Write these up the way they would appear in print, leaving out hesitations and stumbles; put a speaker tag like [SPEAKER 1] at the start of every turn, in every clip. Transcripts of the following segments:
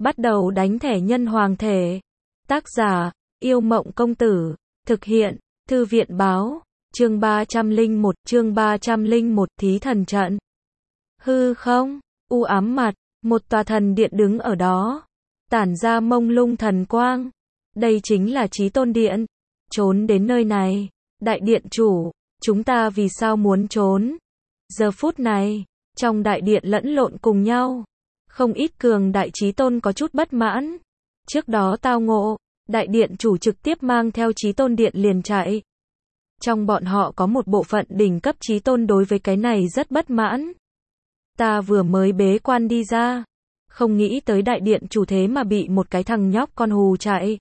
[SPEAKER 1] Bắt đầu đánh thẻ nhân hoàng thể. Tác giả, Yêu Mộng Công Tử. Thực hiện, Thư viện Báo. Chương 301, Thí Thần Trận. Hư không, u ám mặt, một tòa thần điện đứng ở đó, tản ra mông lung thần quang. Đây chính là Chí Tôn Điện. Trốn đến nơi này, đại điện chủ, chúng ta vì sao muốn trốn? Giờ phút này, trong đại điện lẫn lộn cùng nhau, không ít cường đại Chí Tôn có chút bất mãn. Trước đó tao ngộ, đại điện chủ trực tiếp mang theo Chí Tôn Điện liền chạy. Trong bọn họ có một bộ phận đỉnh cấp Chí Tôn đối với cái này rất bất mãn. Ta vừa mới bế quan đi ra, không nghĩ tới đại điện chủ thế mà bị một cái thằng nhóc con hù chạy.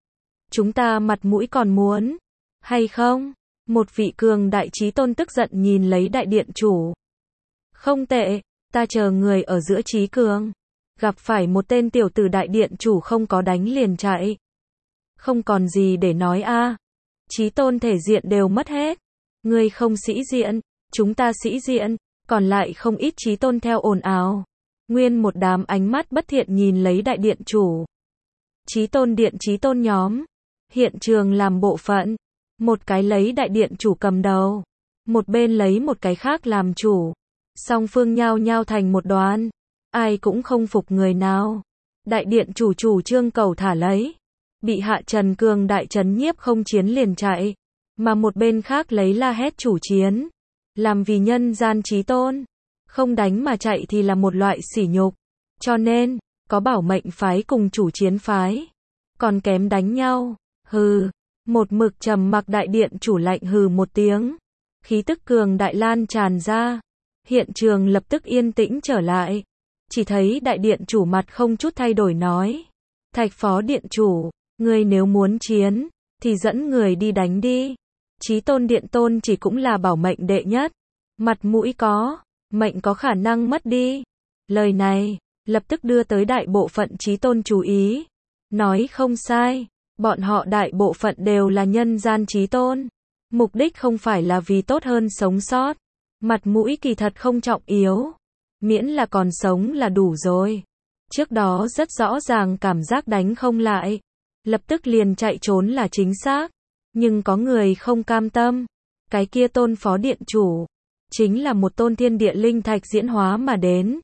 [SPEAKER 1] Chúng ta mặt mũi còn muốn, hay không? Một vị cường đại Chí Tôn tức giận nhìn lấy đại điện chủ. Không tệ, ta chờ người ở giữa trí cường. Gặp phải một tên tiểu tử đại điện chủ không có đánh liền chạy. Không còn gì để nói a. Chí Tôn thể diện đều mất hết. Ngươi không sĩ diện, chúng ta sĩ diện, còn lại không ít Chí Tôn theo ồn ào. Nguyên một đám ánh mắt bất thiện nhìn lấy đại điện chủ. Chí Tôn Điện Chí Tôn nhóm. Hiện trường làm bộ phận. Một cái lấy đại điện chủ cầm đầu. Một bên lấy một cái khác làm chủ. Song phương nhao nhao thành một đoàn. Ai cũng không phục người nào. Đại điện chủ trương cầu thả lấy. Bị hạ Trần cường đại trấn nhiếp không chiến liền chạy. Mà một bên khác lấy la hét chủ chiến. Làm vì nhân gian Chí Tôn. Không đánh mà chạy thì là một loại sỉ nhục. Cho nên, có bảo mệnh phái cùng chủ chiến phái. Còn kém đánh nhau. Hừ. Một mực trầm mặc đại điện chủ lạnh hừ một tiếng. Khí tức cường đại lan tràn ra. Hiện trường lập tức yên tĩnh trở lại. Chỉ thấy đại điện chủ mặt không chút thay đổi nói. Thạch phó điện chủ, ngươi nếu muốn chiến, thì dẫn người đi đánh đi. Chí Tôn Điện tôn chỉ cũng là bảo mệnh đệ nhất. Mặt mũi có, mệnh có khả năng mất đi. Lời này, lập tức đưa tới đại bộ phận Chí Tôn chú ý. Nói không sai, bọn họ đại bộ phận đều là nhân gian Chí Tôn. Mục đích không phải là vì tốt hơn sống sót. Mặt mũi kỳ thật không trọng yếu. Miễn là còn sống là đủ rồi. Trước đó rất rõ ràng cảm giác đánh không lại. Lập tức liền chạy trốn là chính xác. Nhưng có người không cam tâm. Cái kia tôn phó điện chủ. Chính là một tôn thiên địa linh thạch diễn hóa mà đến.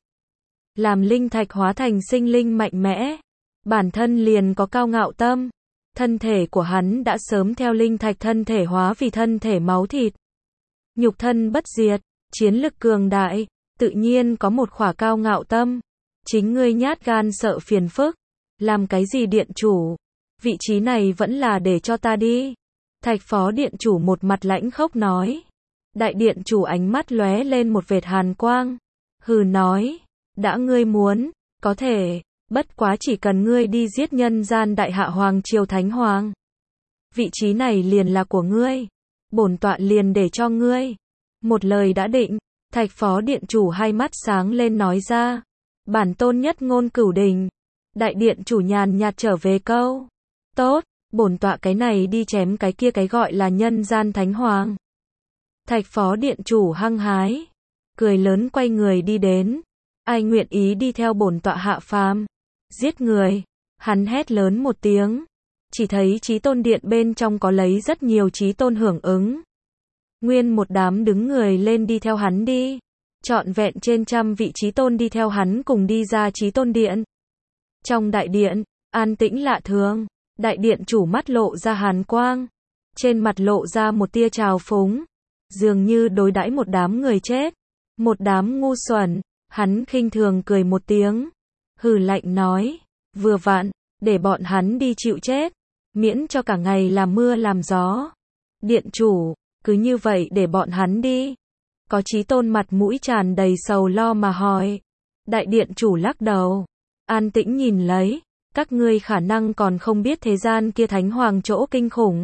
[SPEAKER 1] Làm linh thạch hóa thành sinh linh mạnh mẽ. Bản thân liền có cao ngạo tâm. Thân thể của hắn đã sớm theo linh thạch thân thể hóa vì thân thể máu thịt. Nhục thân bất diệt, chiến lực cường đại, tự nhiên có một khỏa cao ngạo tâm. Chính ngươi nhát gan sợ phiền phức. Làm cái gì điện chủ? Vị trí này vẫn là để cho ta đi. Thạch phó điện chủ một mặt lãnh khốc nói. Đại điện chủ ánh mắt lóe lên một vệt hàn quang. Hừ nói. Đã ngươi muốn, có thể. Bất quá chỉ cần ngươi đi giết nhân gian đại hạ hoàng triều thánh hoàng. Vị trí này liền là của ngươi. Bổn tọa liền để cho ngươi. Một lời đã định. Thạch phó điện chủ hai mắt sáng lên nói ra. Bản tôn nhất ngôn cửu đình. Đại điện chủ nhàn nhạt trở về câu. Tốt, bổn tọa cái này đi chém cái kia cái gọi là nhân gian thánh hoàng. Thạch phó điện chủ hăng hái. Cười lớn quay người đi đến. Ai nguyện ý đi theo bổn tọa hạ phàm. Giết người. Hắn hét lớn một tiếng. Chỉ thấy Chí Tôn Điện bên trong có lấy rất nhiều Chí Tôn hưởng ứng. Nguyên một đám đứng người lên đi theo hắn đi. Trọn vẹn trên trăm vị Chí Tôn đi theo hắn cùng đi ra Chí Tôn Điện. Trong đại điện, an tĩnh lạ thường. Đại điện chủ mắt lộ ra hàn quang. Trên mặt lộ ra một tia trào phúng. Dường như đối đãi một đám người chết. Một đám ngu xuẩn. Hắn khinh thường cười một tiếng. Hừ lạnh nói. Vừa vặn, để bọn hắn đi chịu chết. Miễn cho cả ngày làm mưa làm gió. Điện chủ, cứ như vậy để bọn hắn đi. Có Chí Tôn mặt mũi tràn đầy sầu lo mà hỏi. Đại điện chủ lắc đầu. An tĩnh nhìn lấy. Các ngươi khả năng còn không biết thế gian kia thánh hoàng chỗ kinh khủng.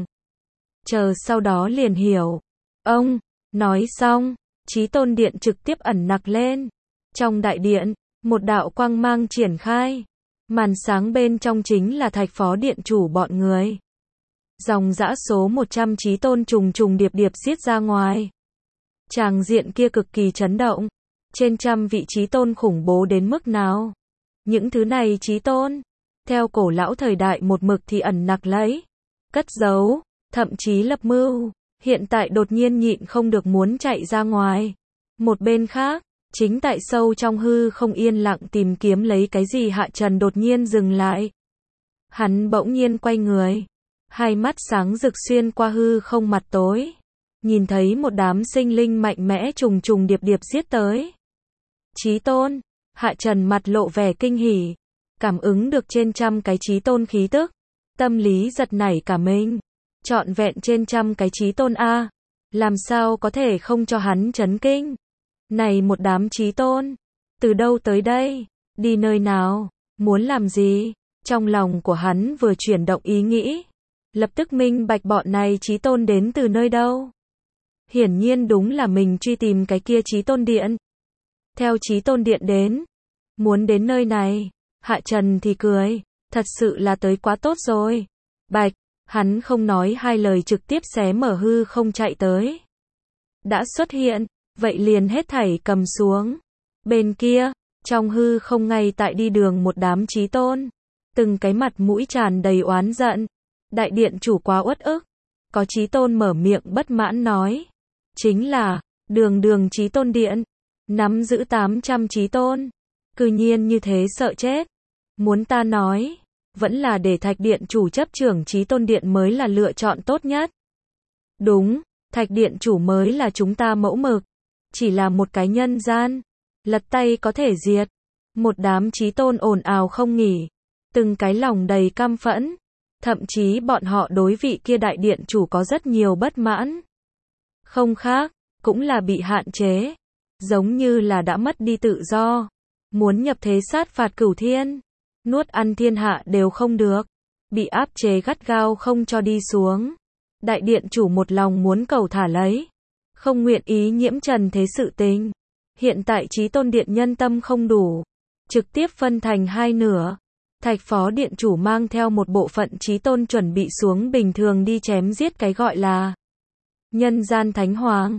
[SPEAKER 1] Chờ sau đó liền hiểu. Ông, nói xong, Chí Tôn Điện trực tiếp ẩn nặc lên. Trong đại điện, một đạo quang mang triển khai. Màn sáng bên trong chính là thạch phó điện chủ bọn người. Dòng dã số 100 Chí Tôn trùng trùng điệp điệp xiết ra ngoài. Tràng diện kia cực kỳ chấn động. Trên trăm vị Chí Tôn khủng bố đến mức nào. Những thứ này chí tôn, theo cổ lão thời đại một mực thì ẩn nặc lấy, cất giấu, thậm chí lập mưu, hiện tại đột nhiên nhịn không được muốn chạy ra ngoài. Một bên khác, chính tại sâu trong hư không yên lặng tìm kiếm lấy cái gì Hạ Trần đột nhiên dừng lại. Hắn bỗng nhiên quay người, hai mắt sáng rực xuyên qua hư không mặt tối, nhìn thấy một đám sinh linh mạnh mẽ trùng trùng điệp điệp giết tới. Chí tôn, Hạ Trần mặt lộ vẻ kinh hỉ, cảm ứng được trên trăm cái chí tôn khí tức, tâm lý giật nảy cả mình, trọn vẹn trên trăm cái chí tôn a, làm sao có thể không cho hắn chấn kinh. Này một đám chí tôn, từ đâu tới đây, đi nơi nào, muốn làm gì? Trong lòng của hắn vừa chuyển động ý nghĩ, lập tức minh bạch bọn này chí tôn đến từ nơi đâu. Hiển nhiên đúng là mình truy tìm cái kia chí tôn điện. Theo chí tôn điện đến, muốn đến nơi này, Hạ Trần thì cười, thật sự là tới quá tốt rồi. Bạch, hắn không nói hai lời trực tiếp xé mở hư không chạy tới. Đã xuất hiện, vậy liền hết thảy cầm xuống. Bên kia, trong hư không ngay tại đi đường một đám chí tôn, từng cái mặt mũi tràn đầy oán giận. Đại điện chủ quá uất ức. Có chí tôn mở miệng bất mãn nói, chính là đường chí tôn điện, nắm giữ 800 chí tôn, cư nhiên như thế sợ chết. Muốn ta nói, vẫn là để Thạch điện chủ chấp trưởng chí tôn điện mới là lựa chọn tốt nhất. Đúng, Thạch điện chủ mới là chúng ta mẫu mực, chỉ là một cái nhân gian, lật tay có thể diệt. Một đám chí tôn ồn ào không nghỉ, từng cái lòng đầy căm phẫn, thậm chí bọn họ đối vị kia đại điện chủ có rất nhiều bất mãn. Không khác, cũng là bị hạn chế, giống như là đã mất đi tự do, muốn nhập thế sát phạt cửu thiên, nuốt ăn thiên hạ đều không được, bị áp chế gắt gao không cho đi xuống. Đại điện chủ một lòng muốn cầu thả lấy, không nguyện ý nhiễm trần thế sự tình. Hiện tại chí tôn điện nhân tâm không đủ, trực tiếp phân thành hai nửa. Thạch phó điện chủ mang theo một bộ phận chí tôn chuẩn bị xuống bình thường đi chém giết cái gọi là nhân gian thánh hoàng.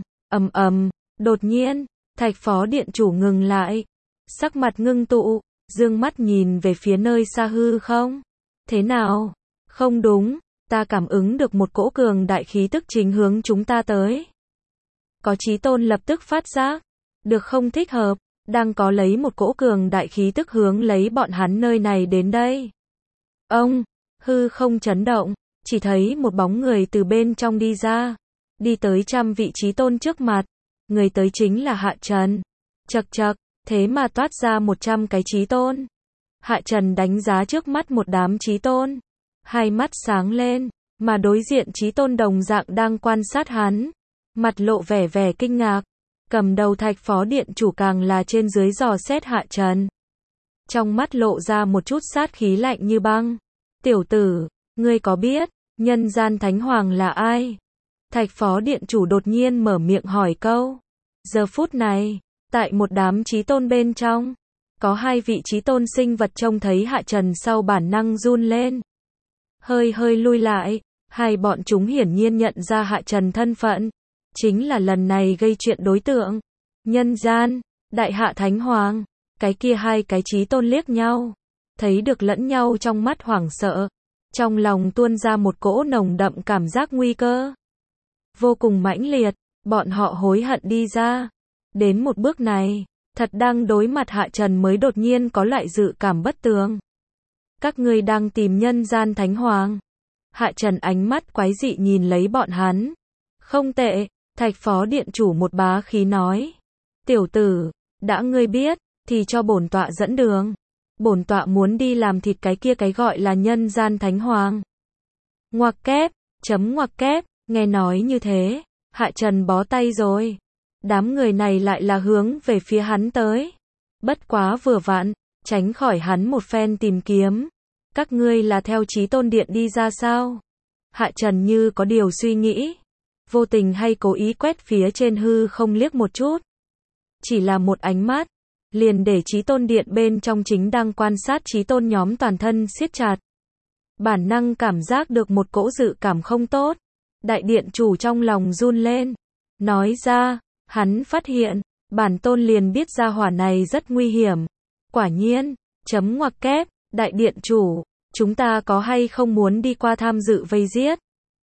[SPEAKER 1] Đột nhiên, Thạch phó điện chủ ngừng lại, sắc mặt ngưng tụ, dương mắt nhìn về phía nơi xa hư không. Thế nào? Không đúng, ta cảm ứng được một cỗ cường đại khí tức chính hướng chúng ta tới. Có chí tôn lập tức phát giác, được không thích hợp, đang có lấy một cỗ cường đại khí tức hướng lấy bọn hắn nơi này đến đây. Hư không chấn động, chỉ thấy một bóng người từ bên trong đi ra, đi tới trăm vị chí tôn trước mặt, người tới chính là Hạ Trần. Chậc chậc, thế mà toát ra 100 cái chí tôn. Hạ Trần đánh giá trước mắt một đám chí tôn, hai mắt sáng lên, mà đối diện chí tôn đồng dạng đang quan sát hắn, mặt lộ vẻ kinh ngạc. Cầm đầu Thạch phó điện chủ càng là trên dưới dò xét Hạ Trần, trong mắt lộ ra một chút sát khí lạnh như băng. Tiểu tử, ngươi có biết nhân gian thánh hoàng là ai? Thạch phó điện chủ đột nhiên mở miệng hỏi câu. Giờ phút này, tại một đám chí tôn bên trong, có hai vị chí tôn sinh vật trông thấy Hạ Trần sau bản năng run lên, hơi lui lại. Hai bọn chúng hiển nhiên nhận ra Hạ Trần thân phận, chính là lần này gây chuyện đối tượng. Nhân gian, đại hạ thánh hoàng. Cái kia hai cái chí tôn liếc nhau, thấy được lẫn nhau trong mắt hoảng sợ, trong lòng tuôn ra một cỗ nồng đậm cảm giác nguy cơ vô cùng mãnh liệt. Bọn họ hối hận đi ra. Đến một bước này, thật đang đối mặt Hạ Trần mới đột nhiên có loại dự cảm bất tường. Các ngươi đang tìm nhân gian thánh hoàng? Hạ Trần ánh mắt quái dị nhìn lấy bọn hắn. Không tệ, Thạch phó điện chủ một bá khí nói. Tiểu tử, đã ngươi biết, thì cho bổn tọa dẫn đường. Bổn tọa muốn đi làm thịt cái kia cái gọi là nhân gian thánh hoàng. Ngoặc kép, ngoặc kép, nghe nói như thế, Hạ Trần bó tay rồi. Đám người này lại là hướng về phía hắn tới. Bất quá vừa vặn, tránh khỏi hắn một phen tìm kiếm. Các ngươi là theo chí tôn điện đi ra sao? Hạ Trần như có điều suy nghĩ, vô tình hay cố ý quét phía trên hư không liếc một chút. Chỉ là một ánh mắt, liền để chí tôn điện bên trong chính đang quan sát chí tôn nhóm toàn thân siết chặt. Bản năng cảm giác được một cỗ dự cảm không tốt. Đại điện chủ trong lòng run lên, nói ra, hắn phát hiện, bản tôn liền biết gia hỏa này rất nguy hiểm. Quả nhiên, Chấm ngoặc kép, đại điện chủ, chúng ta có hay không muốn đi qua tham dự vây giết?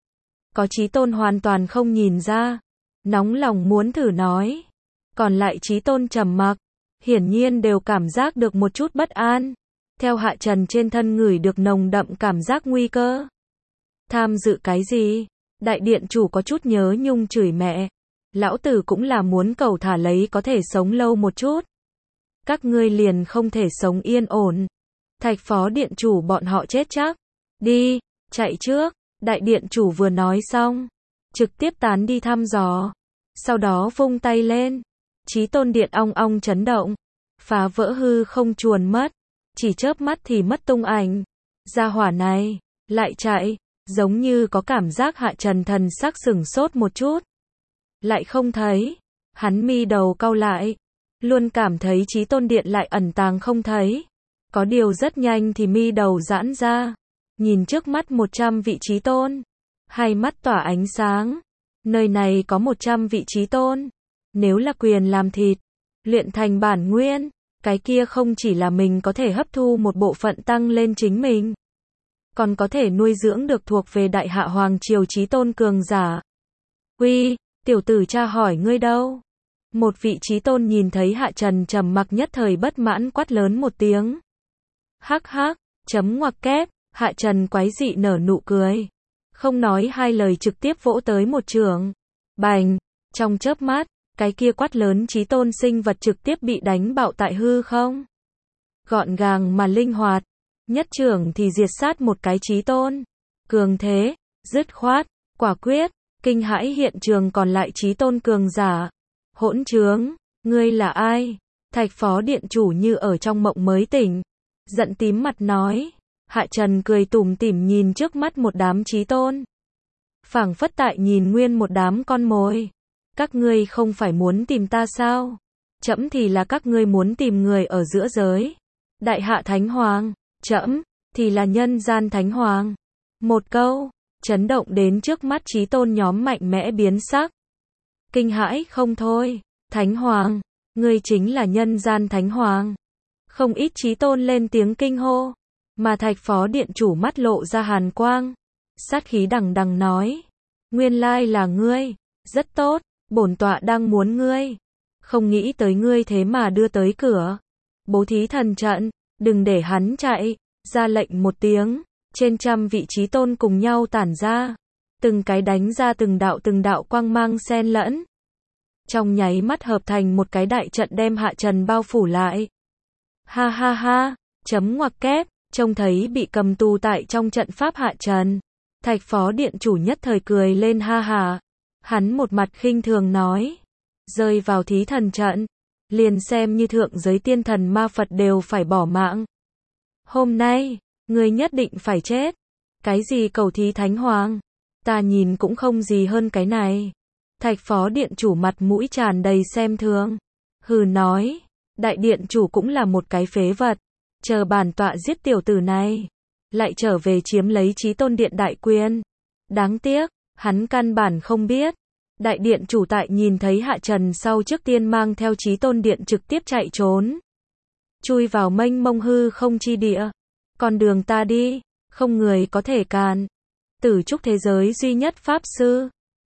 [SPEAKER 1] Có Chí Tôn hoàn toàn không nhìn ra, nóng lòng muốn thử nói. Còn lại Chí Tôn trầm mặc, hiển nhiên đều cảm giác được một chút bất an. Theo Hạ Trần trên thân ngửi được nồng đậm cảm giác nguy cơ. Tham dự cái gì? Đại điện chủ có chút nhớ nhung chửi mẹ. Lão tử cũng là muốn cầu thả lấy có thể sống lâu một chút. Các ngươi liền không thể sống yên ổn. Thạch phó điện chủ bọn họ chết chắc. Đi, chạy trước. Đại điện chủ vừa nói xong, trực tiếp tán đi thăm dò. Sau đó vung tay lên. Chí Tôn điện ong ong chấn động. Phá vỡ hư không chuồn mất. Chỉ chớp mắt thì mất tung ảnh. Gia hỏa này, lại chạy. Giống như có cảm giác Hạ Trần thần sắc sửng sốt một chút. Lại không thấy. Hắn mi đầu cau lại. Luôn cảm thấy Chí Tôn điện lại ẩn tàng không thấy. Có điều rất nhanh thì mi đầu giãn ra. Nhìn trước mắt 100 vị Chí Tôn. Hai mắt tỏa ánh sáng. Nơi này có 100 vị Chí Tôn. Nếu là quyền làm thịt, luyện thành bản nguyên, cái kia không chỉ là mình có thể hấp thu một bộ phận tăng lên chính mình, còn có thể nuôi dưỡng được thuộc về Đại Hạ Hoàng Triều Chí Tôn cường giả. Uy, tiểu tử cha hỏi ngươi đâu? Một vị Chí Tôn nhìn thấy Hạ Trần trầm mặc nhất thời bất mãn quát lớn một tiếng. Hắc hắc, chấm ngoặc kép, Hạ Trần quái dị nở nụ cười. Không nói hai lời trực tiếp vỗ tới một chưởng. Bành, trong chớp mắt, cái kia quát lớn Chí Tôn sinh vật trực tiếp bị đánh bạo tại hư không. Gọn gàng mà linh hoạt. Nhất chưởng thì diệt sát một cái Chí Tôn. Cường thế, dứt khoát, quả quyết, kinh hãi hiện trường còn lại Chí Tôn cường giả. Hỗn trướng, ngươi là ai? Thạch phó điện chủ như ở trong mộng mới tỉnh. Giận tím mặt nói. Hạ Trần cười tủm tỉm nhìn trước mắt một đám Chí Tôn. Phảng phất tại nhìn nguyên một đám con mồi. Các ngươi không phải muốn tìm ta sao? Trẫm thì là các ngươi muốn tìm người ở giữa giới. Đại Hạ Thánh Hoàng, trẫm thì là nhân gian Thánh Hoàng. Một câu, chấn động đến trước mắt Chí Tôn nhóm mạnh mẽ biến sắc. Kinh hãi không thôi, Thánh Hoàng, ngươi chính là nhân gian Thánh Hoàng. Không ít Chí Tôn lên tiếng kinh hô, mà Thạch phó điện chủ mắt lộ ra hàn quang. Sát khí đằng đằng nói, nguyên lai là ngươi, rất tốt, bổn tọa đang muốn ngươi. Không nghĩ tới ngươi thế mà đưa tới cửa. Bố thí thần trận, đừng để hắn chạy, ra lệnh một tiếng, trên trăm vị Chí Tôn cùng nhau tản ra. Từng cái đánh ra từng đạo quang mang xen lẫn. Trong nháy mắt hợp thành một cái đại trận đem Hạ Trần bao phủ lại. Ha ha ha, chấm ngoặc kép, trông thấy bị cầm tù tại trong trận pháp Hạ Trần. Thạch phó điện chủ nhất thời cười lên ha ha. Hắn một mặt khinh thường nói. Rơi vào thí thần trận. Liền xem như thượng giới tiên thần ma Phật đều phải bỏ mạng. Hôm nay, ngươi nhất định phải chết. Cái gì cầu thí Thánh Hoàng? Ta nhìn cũng không gì hơn cái này. Thạch phó điện chủ mặt mũi tràn đầy xem thường. Hừ nói. Đại điện chủ cũng là một cái phế vật. Chờ bản tọa giết tiểu tử này. Lại trở về chiếm lấy Chí Tôn điện đại quyền. Đáng tiếc, hắn căn bản không biết. Đại điện chủ tại nhìn thấy Hạ Trần sau trước tiên mang theo Chí Tôn điện trực tiếp chạy trốn. Chui vào mênh mông hư không chi địa. Con đường ta đi, không người có thể cản. Tử trúc thế giới duy nhất pháp sư.